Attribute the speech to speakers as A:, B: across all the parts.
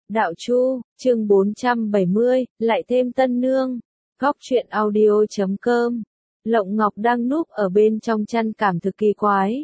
A: Đạo Chu, chương 470, lại thêm tân nương. Góc truyện audio.com. Lộng Ngọc đang núp ở bên trong chăn cảm thực kỳ quái.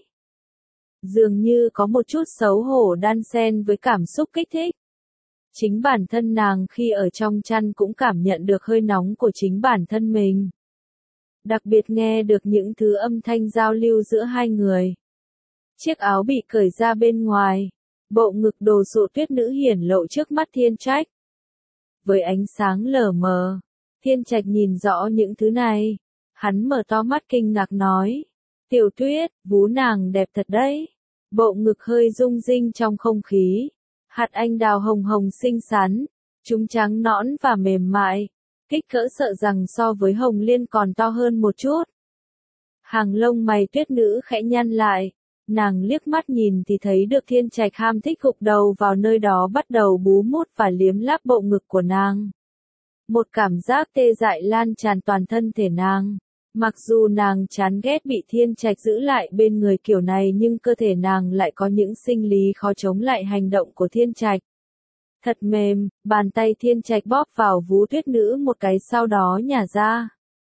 A: Dường như có một chút xấu hổ đan xen với cảm xúc kích thích. Chính bản thân nàng khi ở trong chăn cũng cảm nhận được hơi nóng của chính bản thân mình. Đặc biệt nghe được những thứ âm thanh giao lưu giữa hai người. Chiếc áo bị cởi ra bên ngoài. Bộ ngực đồ sộ tuyết nữ hiển lộ trước mắt Thiên Trạch. Với ánh sáng lờ mờ, Thiên Trạch nhìn rõ những thứ này. Hắn mở to mắt kinh ngạc nói. Tiểu Tuyết, vú nàng đẹp thật đấy. Bộ ngực hơi rung rinh trong không khí. Hạt anh đào hồng hồng xinh xắn. Chúng trắng nõn và mềm mại. Kích cỡ sợ rằng so với hồng liên còn to hơn một chút. Hàng lông mày tuyết nữ khẽ nhăn lại. Nàng liếc mắt nhìn thì thấy được Thiên Trạch ham thích gục đầu vào nơi đó bắt đầu bú mút và liếm láp bộ ngực của nàng. Một cảm giác tê dại lan tràn toàn thân thể nàng. Mặc dù nàng chán ghét bị Thiên Trạch giữ lại bên người kiểu này nhưng cơ thể nàng lại có những sinh lý khó chống lại hành động của Thiên Trạch. Thật mềm, bàn tay Thiên Trạch bóp vào vú tuyết nữ một cái sau đó nhả ra.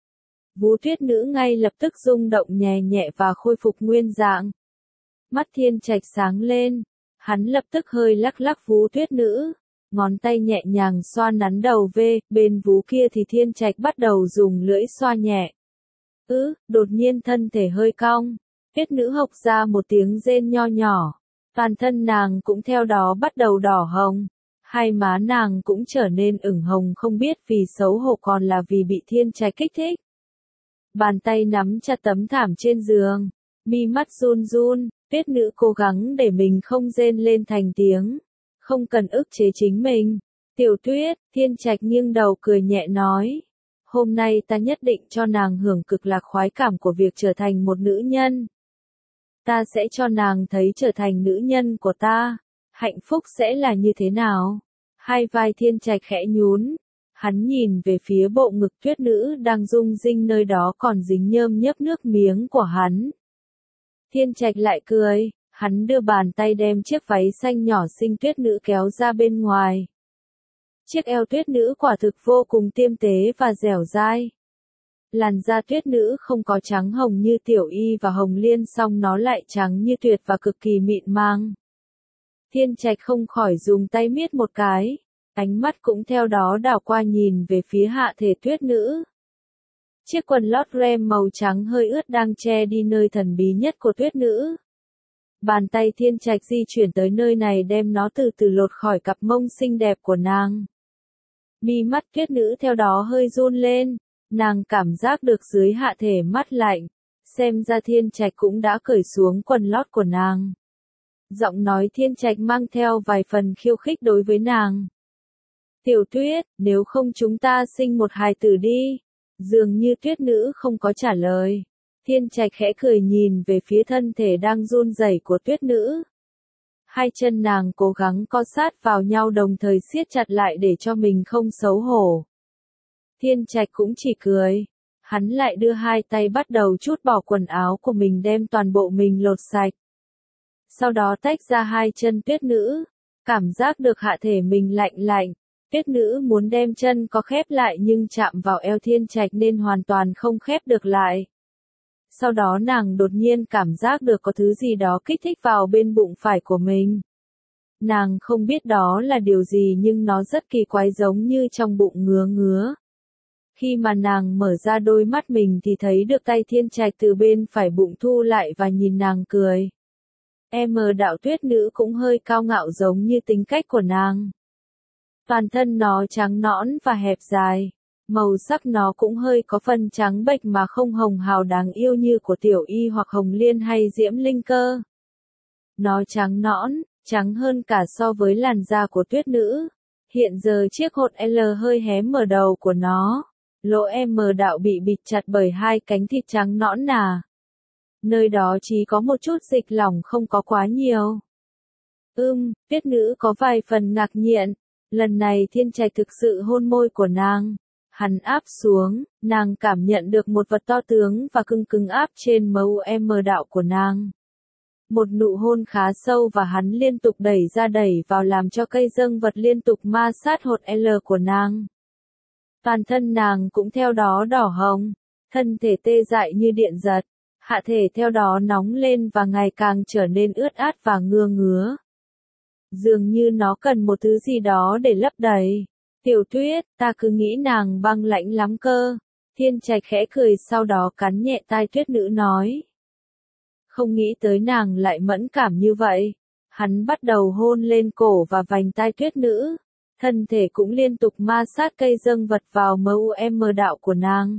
A: Vú tuyết nữ ngay lập tức rung động nhẹ nhẹ và khôi phục nguyên dạng. Mắt Thiên Trạch sáng lên, hắn lập tức hơi lắc lắc vú tuyết nữ, ngón tay nhẹ nhàng xoa nắn đầu về, bên vú kia thì Thiên Trạch bắt đầu dùng lưỡi xoa nhẹ. Đột nhiên thân thể hơi cong, tuyết nữ hộc ra một tiếng rên nho nhỏ, toàn thân nàng cũng theo đó bắt đầu đỏ hồng, hai má nàng cũng trở nên ửng hồng không biết vì xấu hổ còn là vì bị Thiên Trạch kích thích. Bàn tay nắm chặt tấm thảm trên giường, mi mắt run run. Tuyết nữ cố gắng để mình không rên lên thành tiếng. Không cần ức chế chính mình. Tiểu Tuyết, Thiên Trạch nghiêng đầu cười nhẹ nói. Hôm nay ta nhất định cho nàng hưởng cực lạc khoái cảm của việc trở thành một nữ nhân. Ta sẽ cho nàng thấy trở thành nữ nhân của ta. Hạnh phúc sẽ là như thế nào? Hai vai Thiên Trạch khẽ nhún. Hắn nhìn về phía bộ ngực tuyết nữ đang rung rinh nơi đó còn dính nhơm nhớp nước miếng của hắn. Thiên Trạch lại cười, hắn đưa bàn tay đem chiếc váy xanh nhỏ xinh tuyết nữ kéo ra bên ngoài. Chiếc eo tuyết nữ quả thực vô cùng tiêm tế và dẻo dai. Làn da tuyết nữ không có trắng hồng như Tiểu Y và Hồng Liên song nó lại trắng như tuyệt và cực kỳ mịn màng. Thiên Trạch không khỏi dùng tay miết một cái, ánh mắt cũng theo đó đảo qua nhìn về phía hạ thể tuyết nữ. Chiếc quần lót rem màu trắng hơi ướt đang che đi nơi thần bí nhất của tuyết nữ. Bàn tay Thiên Trạch di chuyển tới nơi này đem nó từ từ lột khỏi cặp mông xinh đẹp của nàng. Mi mắt tuyết nữ theo đó hơi run lên, nàng cảm giác được dưới hạ thể mát lạnh, xem ra Thiên Trạch cũng đã cởi xuống quần lót của nàng. Giọng nói Thiên Trạch mang theo vài phần khiêu khích đối với nàng. Tiểu Tuyết, nếu không chúng ta sinh một hài tử đi. Dường như tuyết nữ không có trả lời. Thiên Trạch khẽ cười nhìn về phía thân thể đang run rẩy của tuyết nữ. Hai chân nàng cố gắng co sát vào nhau đồng thời siết chặt lại để cho mình không xấu hổ. Thiên Trạch cũng chỉ cười. Hắn lại đưa hai tay bắt đầu trút bỏ quần áo của mình đem toàn bộ mình lột sạch. Sau đó tách ra hai chân tuyết nữ. Cảm giác được hạ thể mình lạnh lạnh. Tuyết nữ muốn đem chân có khép lại nhưng chạm vào eo Thiên Trạch nên hoàn toàn không khép được lại. Sau đó nàng đột nhiên cảm giác được có thứ gì đó kích thích vào bên bụng phải của mình. Nàng không biết đó là điều gì nhưng nó rất kỳ quái giống như trong bụng ngứa ngứa. Khi mà nàng mở ra đôi mắt mình thì thấy được tay Thiên Trạch từ bên phải bụng thu lại và nhìn nàng cười. Đạo tuyết nữ cũng hơi cao ngạo giống như tính cách của nàng. Toàn thân nó trắng nõn và hẹp dài, màu sắc nó cũng hơi có phần trắng bệch mà không hồng hào đáng yêu như của Tiểu Y hoặc Hồng Liên hay Diễm Linh Cơ. Nó trắng nõn, trắng hơn cả so với làn da của tuyết nữ. Hiện giờ chiếc hột L hơi hé mở đầu của nó, lỗ đạo bị bịt chặt bởi hai cánh thịt trắng nõn nà. Nơi đó chỉ có một chút dịch lỏng không có quá nhiều. Tuyết nữ có vài phần ngạc nhiên. Lần này Thiên Trạch thực sự hôn môi của nàng. Hắn áp xuống, nàng cảm nhận được một vật to tướng và cứng cứng áp trên MUM đạo của nàng. Một nụ hôn khá sâu và hắn liên tục đẩy ra đẩy vào làm cho cây dâng vật liên tục ma sát hột L của nàng. Toàn thân nàng cũng theo đó đỏ hồng, thân thể tê dại như điện giật, hạ thể theo đó nóng lên và ngày càng trở nên ướt át và ngứa ngứa. Dường như nó cần một thứ gì đó để lấp đầy. Tiểu Tuyết, ta cứ nghĩ nàng băng lãnh lắm cơ. Thiên Trạch khẽ cười sau đó cắn nhẹ tai Tuyết Nữ nói. Không nghĩ tới nàng lại mẫn cảm như vậy. Hắn bắt đầu hôn lên cổ và vành tai Tuyết Nữ. Thân thể cũng liên tục ma sát cây dâng vật vào MUM đạo của nàng.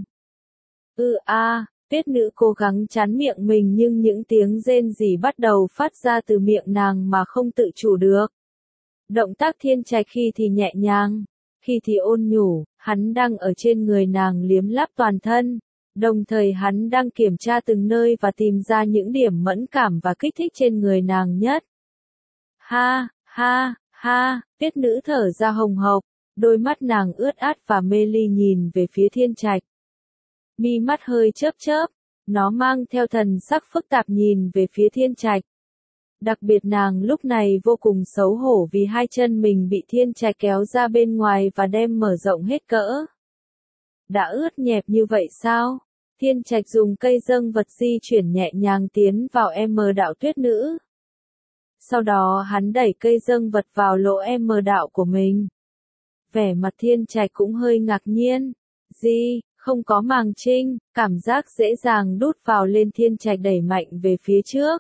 A: Tuyết Nữ cố gắng chắn miệng mình nhưng những tiếng rên rỉ bắt đầu phát ra từ miệng nàng mà không tự chủ được. Động tác Thiên Trạch khi thì nhẹ nhàng, khi thì ôn nhủ, hắn đang ở trên người nàng liếm láp toàn thân, đồng thời hắn đang kiểm tra từng nơi và tìm ra những điểm mẫn cảm và kích thích trên người nàng nhất. Ha, ha, ha, Tuyết Nữ thở ra hồng hộc, đôi mắt nàng ướt át và mê ly nhìn về phía Thiên Trạch. Mi mắt hơi chớp chớp, nó mang theo thần sắc phức tạp nhìn về phía Thiên Trạch. Đặc biệt nàng lúc này vô cùng xấu hổ vì hai chân mình bị Thiên Trạch kéo ra bên ngoài và đem mở rộng hết cỡ. Đã ướt nhẹp như vậy sao? Thiên Trạch dùng cây dâng vật di chuyển nhẹ nhàng tiến vào đạo Tuyết Nữ. Sau đó hắn đẩy cây dâng vật vào lỗ đạo của mình. Vẻ mặt Thiên Trạch cũng hơi ngạc nhiên. Không có màng trinh, cảm giác dễ dàng đút vào lên Thiên Trạch đẩy mạnh về phía trước.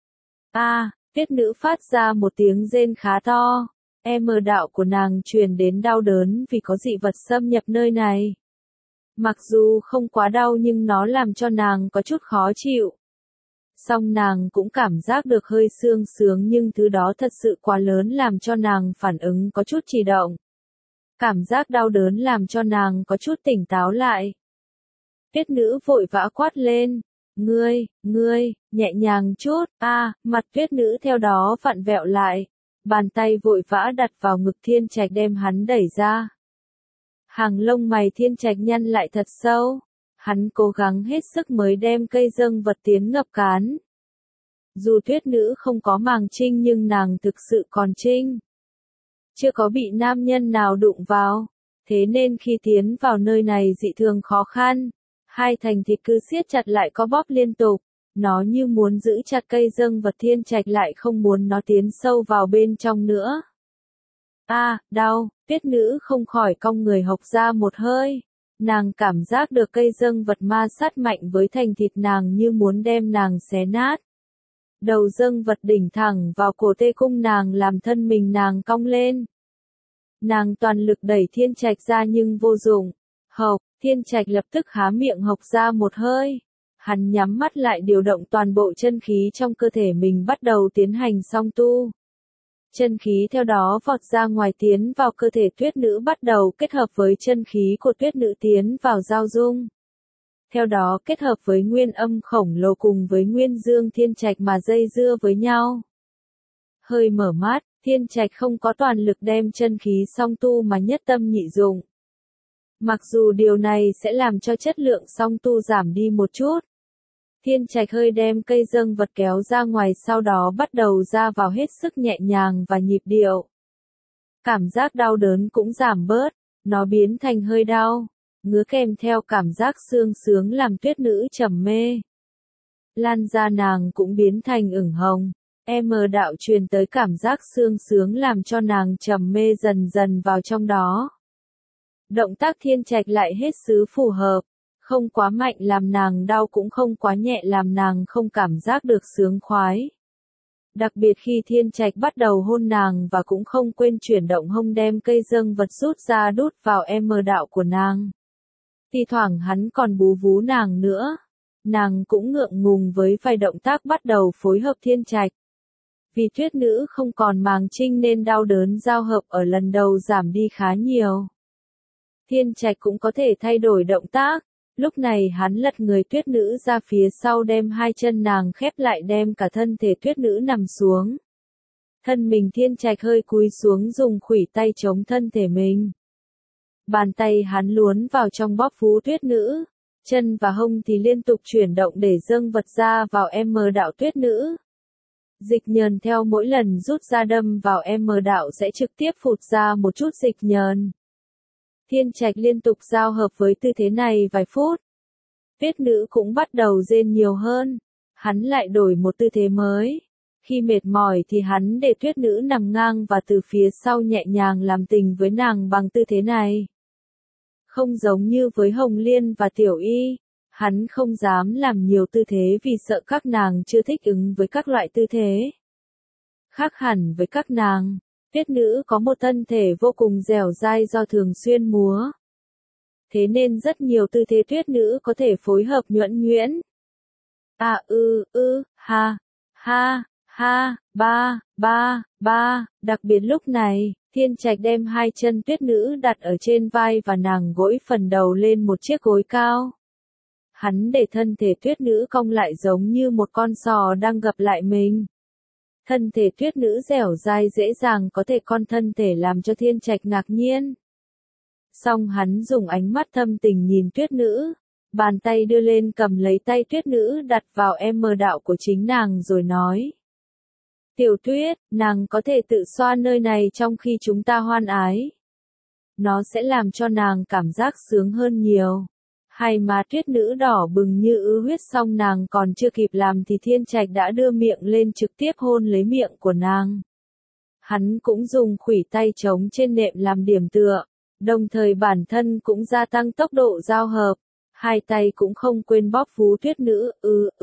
A: Tuyết Nữ phát ra một tiếng rên khá to. Đạo của nàng truyền đến đau đớn vì có dị vật xâm nhập nơi này. Mặc dù không quá đau nhưng nó làm cho nàng có chút khó chịu. Song nàng cũng cảm giác được hơi sương sướng nhưng thứ đó thật sự quá lớn làm cho nàng phản ứng có chút trì động. Cảm giác đau đớn làm cho nàng có chút tỉnh táo lại. Tuyết Nữ vội vã quát lên. Ngươi, nhẹ nhàng chút, mặt Tuyết Nữ theo đó vặn vẹo lại. Bàn tay vội vã đặt vào ngực Thiên Trạch đem hắn đẩy ra. Hàng lông mày Thiên Trạch nhăn lại thật sâu. Hắn cố gắng hết sức mới đem cây dâng vật tiến ngập cán. Dù Tuyết Nữ không có màng trinh nhưng nàng thực sự còn trinh. Chưa có bị nam nhân nào đụng vào. Thế nên khi tiến vào nơi này dị thường khó khăn. Hai thành thịt cứ siết chặt lại co bóp liên tục. Nó như muốn giữ chặt cây dâng vật Thiên Trạch lại không muốn nó tiến sâu vào bên trong nữa. Đau, Tuyết Nữ không khỏi cong người hộc ra một hơi. Nàng cảm giác được cây dâng vật ma sát mạnh với thành thịt nàng như muốn đem nàng xé nát. Đầu dâng vật đỉnh thẳng vào cổ tê cung nàng làm thân mình nàng cong lên. Nàng toàn lực đẩy Thiên Trạch ra nhưng vô dụng. Hộc, Thiên Trạch lập tức há miệng hộc ra một hơi. Hắn nhắm mắt lại điều động toàn bộ chân khí trong cơ thể mình bắt đầu tiến hành song tu. Chân khí theo đó vọt ra ngoài tiến vào cơ thể Tuyết Nữ bắt đầu kết hợp với chân khí của Tuyết Nữ tiến vào giao dung. Theo đó kết hợp với nguyên âm khổng lồ cùng với nguyên dương Thiên Trạch mà dây dưa với nhau. Hơi mở mắt, Thiên Trạch không có toàn lực đem chân khí song tu mà nhất tâm nhị dụng. Mặc dù điều này sẽ làm cho chất lượng song tu giảm đi một chút. Thiên Trạch hơi đem cây dâng vật kéo ra ngoài sau đó bắt đầu ra vào hết sức nhẹ nhàng và nhịp điệu. Cảm giác đau đớn cũng giảm bớt, nó biến thành hơi đau, ngứa kèm theo cảm giác sương sướng làm Tuyết Nữ trầm mê. Lan da nàng cũng biến thành ửng hồng, đạo truyền tới cảm giác sương sướng làm cho nàng trầm mê dần dần vào trong đó. Động tác Thiên Trạch lại hết sức phù hợp. Không quá mạnh làm nàng đau cũng không quá nhẹ làm nàng không cảm giác được sướng khoái. Đặc biệt khi Thiên Trạch bắt đầu hôn nàng và cũng không quên chuyển động hông đem cây dâng vật rút ra đút vào đạo của nàng. Thi thoảng hắn còn bú vú nàng nữa. Nàng cũng ngượng ngùng với vài động tác bắt đầu phối hợp Thiên Trạch. Vì Tuyết Nữ không còn màng trinh nên đau đớn giao hợp ở lần đầu giảm đi khá nhiều. Thiên Trạch cũng có thể thay đổi động tác. Lúc này hắn lật người Tuyết Nữ ra phía sau đem hai chân nàng khép lại đem cả thân thể Tuyết Nữ nằm xuống. Thân mình Thiên Trạch hơi cúi xuống dùng khuỷu tay chống thân thể mình. Bàn tay hắn luồn vào trong bóp vú Tuyết Nữ. Chân và hông thì liên tục chuyển động để dâng vật ra vào đạo Tuyết Nữ. Dịch nhờn theo mỗi lần rút ra đâm vào đạo sẽ trực tiếp phụt ra một chút dịch nhờn. Thiên Trạch liên tục giao hợp với tư thế này vài phút. Tuyết nữ cũng bắt đầu rên nhiều hơn. Hắn lại đổi một tư thế mới. Khi mệt mỏi thì hắn để tuyết nữ nằm ngang và từ phía sau nhẹ nhàng làm tình với nàng bằng tư thế này. Không giống như với Hồng Liên và Tiểu Y, hắn không dám làm nhiều tư thế vì sợ các nàng chưa thích ứng với các loại tư thế. Khác hẳn với các nàng, tuyết nữ có một thân thể vô cùng dẻo dai do thường xuyên múa. Thế nên rất nhiều tư thế tuyết nữ có thể phối hợp nhuần nhuyễn. Ha, ha, ha, ba, ba, ba, đặc biệt lúc này, Thiên Trạch đem hai chân tuyết nữ đặt ở trên vai và nàng gối phần đầu lên một chiếc gối cao. Hắn để thân thể tuyết nữ cong lại giống như một con sò đang gập lại mình. Thân thể tuyết nữ dẻo dai dễ dàng có thể con thân thể làm cho Thiên Trạch ngạc nhiên. Song hắn dùng ánh mắt thâm tình nhìn tuyết nữ, bàn tay đưa lên cầm lấy tay tuyết nữ đặt vào đạo của chính nàng rồi nói. Tiểu Tuyết, nàng có thể tự xoa nơi này trong khi chúng ta hoan ái. Nó sẽ làm cho nàng cảm giác sướng hơn nhiều. Hai má tuyết nữ đỏ bừng như ứ huyết, xong nàng còn chưa kịp làm thì Thiên Trạch đã đưa miệng lên trực tiếp hôn lấy miệng của nàng. Hắn cũng dùng khuỷu tay trống trên nệm làm điểm tựa, đồng thời bản thân cũng gia tăng tốc độ giao hợp. Hai tay cũng không quên bóp vú tuyết nữ,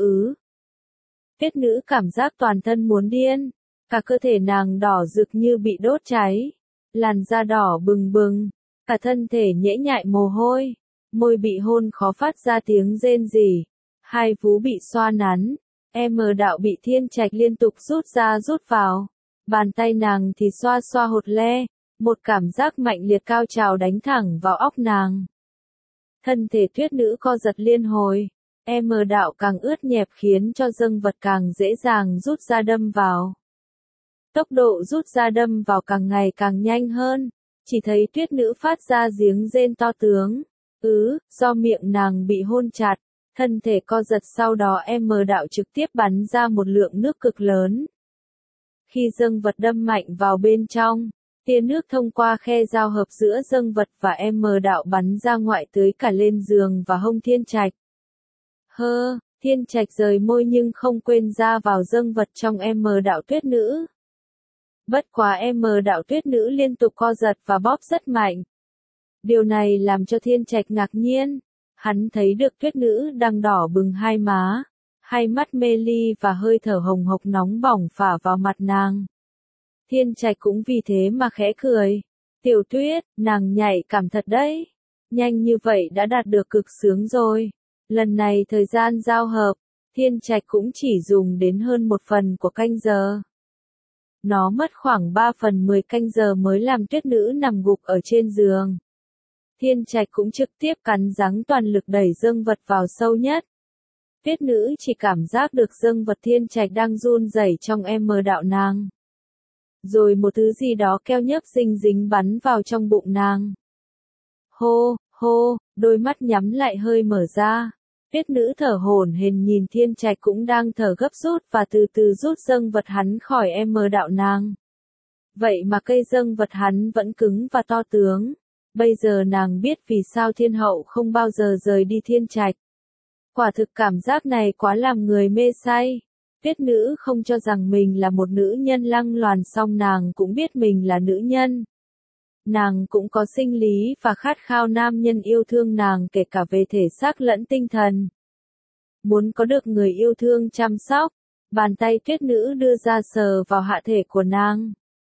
A: Tuyết nữ cảm giác toàn thân muốn điên, cả cơ thể nàng đỏ rực như bị đốt cháy, làn da đỏ bừng bừng, cả thân thể nhễ nhại mồ hôi, môi bị hôn khó phát ra tiếng rên rỉ, hai vú bị xoa nắn, đạo bị Thiên Trạch liên tục rút ra rút vào, bàn tay nàng thì xoa xoa hột le, một cảm giác mạnh liệt cao trào đánh thẳng vào óc nàng. Thân thể tuyết nữ co giật liên hồi. Đạo càng ướt nhẹp khiến cho dâng vật càng dễ dàng rút ra đâm vào. Tốc độ rút ra đâm vào càng ngày càng nhanh hơn, chỉ thấy tuyết nữ phát ra tiếng rên to tướng. Do miệng nàng bị hôn chặt, thân thể co giật, sau đó đạo trực tiếp bắn ra một lượng nước cực lớn. Khi dâng vật đâm mạnh vào bên trong, tia nước thông qua khe giao hợp giữa dâng vật và đạo bắn ra ngoại tới cả lên giường và hông Thiên Trạch. Thiên Trạch rời môi nhưng không quên ra vào dâng vật trong đạo tuyết nữ. Bất quá đạo tuyết nữ liên tục co giật và bóp rất mạnh. Điều này làm cho Thiên Trạch ngạc nhiên. Hắn thấy được tuyết nữ đang đỏ bừng hai má, hai mắt mê ly và hơi thở hồng hộc nóng bỏng phả vào mặt nàng. Thiên Trạch cũng vì thế mà khẽ cười. Tiểu Tuyết, nàng nhạy cảm thật đấy. Nhanh như vậy đã đạt được cực sướng rồi. Lần này thời gian giao hợp, Thiên Trạch cũng chỉ dùng đến hơn 1/10 của canh giờ. Nó mất khoảng 3/10 canh giờ mới làm tuyết nữ nằm gục ở trên giường. Thiên Trạch cũng trực tiếp cắn răng toàn lực đẩy dâng vật vào sâu nhất. Tuyết nữ chỉ cảm giác được dâng vật Thiên Trạch đang run rẩy trong đạo nàng. Rồi một thứ gì đó keo nhớp dính dính bắn vào trong bụng nàng. Hô, đôi mắt nhắm lại hơi mở ra. Tuyết nữ thở hổn hển nhìn Thiên Trạch cũng đang thở gấp rút và từ từ rút dâng vật hắn khỏi đạo nàng. Vậy mà cây dâng vật hắn vẫn cứng và to tướng. Bây giờ nàng biết vì sao Thiên Hậu không bao giờ rời đi Thiên Trạch. Quả thực cảm giác này quá làm người mê say. Tuyết nữ không cho rằng mình là một nữ nhân lăng loàn, song nàng cũng biết mình là nữ nhân. Nàng cũng có sinh lý và khát khao nam nhân yêu thương nàng kể cả về thể xác lẫn tinh thần. Muốn có được người yêu thương chăm sóc, bàn tay tuyết nữ đưa ra sờ vào hạ thể của nàng.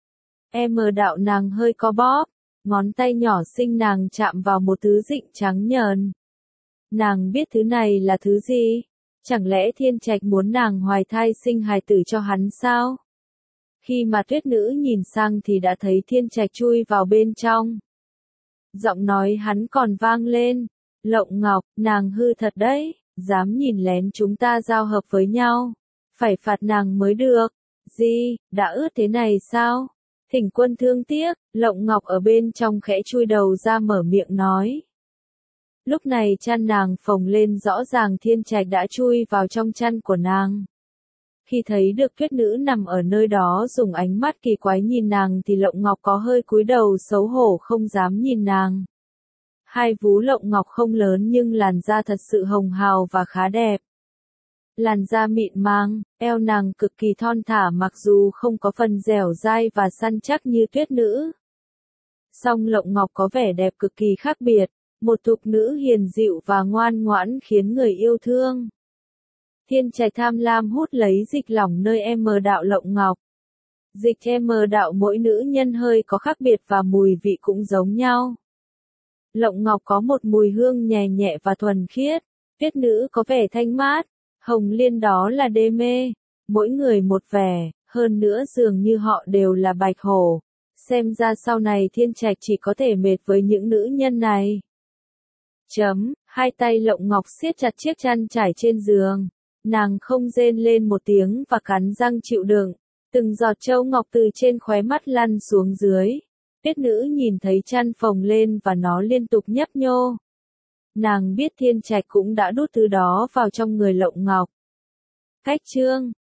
A: Đạo nàng hơi co bóp, ngón tay nhỏ xinh nàng chạm vào một thứ dịnh trắng nhờn. Nàng biết thứ này là thứ gì? Chẳng lẽ Thiên Trạch muốn nàng hoài thai sinh hài tử cho hắn sao? Khi mà tuyết nữ nhìn sang thì đã thấy Thiên Trạch chui vào bên trong. Giọng nói hắn còn vang lên. Lộng Ngọc, nàng hư thật đấy, dám nhìn lén chúng ta giao hợp với nhau. Phải phạt nàng mới được. Gì, đã ướt thế này sao? Thỉnh quân thương tiếc, Lộng Ngọc ở bên trong khẽ chui đầu ra mở miệng nói. Lúc này chăn nàng phồng lên, rõ ràng Thiên Trạch đã chui vào trong chăn của nàng. Khi thấy được Tuyết Nữ nằm ở nơi đó dùng ánh mắt kỳ quái nhìn nàng thì Lộng Ngọc có hơi cúi đầu xấu hổ không dám nhìn nàng. Hai vú Lộng Ngọc không lớn nhưng làn da thật sự hồng hào và khá đẹp. Làn da mịn màng, eo nàng cực kỳ thon thả mặc dù không có phần dẻo dai và săn chắc như Tuyết Nữ. Song Lộng Ngọc có vẻ đẹp cực kỳ khác biệt, một thục nữ hiền dịu và ngoan ngoãn khiến người yêu thương. Thiên Trạch tham lam hút lấy dịch lỏng nơi M đạo Lộng Ngọc. Dịch M đạo mỗi nữ nhân hơi có khác biệt và mùi vị cũng giống nhau. Lộng Ngọc có một mùi hương nhẹ nhẹ và thuần khiết, Tuyết Nữ có vẻ thanh mát, Hồng Liên đó là đê mê, mỗi người một vẻ, hơn nữa dường như họ đều là bạch hổ. Xem ra sau này Thiên Trạch chỉ có thể mệt với những nữ nhân này. Hai tay Lộng Ngọc siết chặt chiếc chăn trải trên giường. Nàng không rên lên một tiếng và cắn răng chịu đựng. Từng giọt châu ngọc từ trên khóe mắt lăn xuống dưới. Tuyết Nữ nhìn thấy chăn phồng lên và nó liên tục nhấp nhô. Nàng biết Thiên Trạch cũng đã đút thứ đó vào trong người Lộng Ngọc. Cách chương